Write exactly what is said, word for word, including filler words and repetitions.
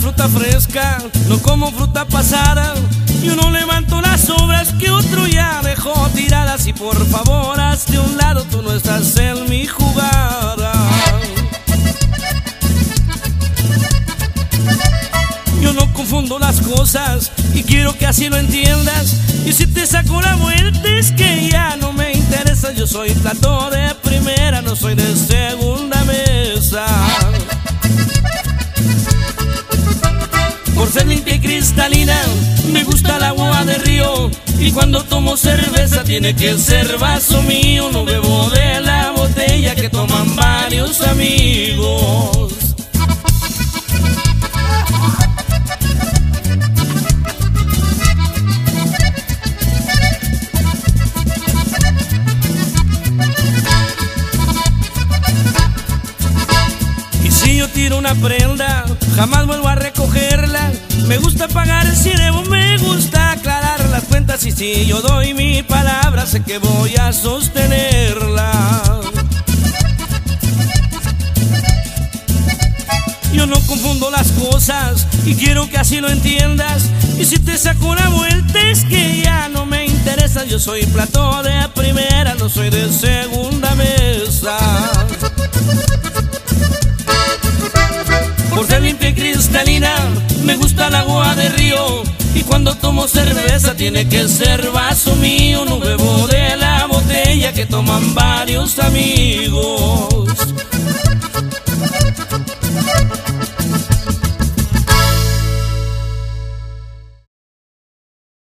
fruta fresca, no como fruta pasada. Yo no levanto las sobras que otro ya dejó tiradas. Y por favor, hazte un lado, tú no estás en mi jugada. Yo no confundo las cosas y quiero que así lo entiendas. Y si te saco la vuelta es que ya no me interesa. Yo soy plato de primera, no soy de segunda mesa. Por ser limpia y cristalina, me gusta el agua de río. Y cuando tomo cerveza tiene que ser vaso mío. No bebo de la botella que toman varios amigos. Y si yo tiro una prenda, jamás vuelvo a recogerla. Me gusta pagar si debo, me gusta aclarar las cuentas. Y si yo doy mi palabra, sé que voy a sostenerla. Yo no confundo las cosas y quiero que así lo entiendas. Y si te saco una vuelta es que ya no me interesa. Yo soy plato de primera, no soy de segunda mesa. Por ser limpia y cristalina, me gusta el agua de río. Y cuando tomo cerveza tiene que ser vaso mío. No bebo de la botella que toman varios amigos.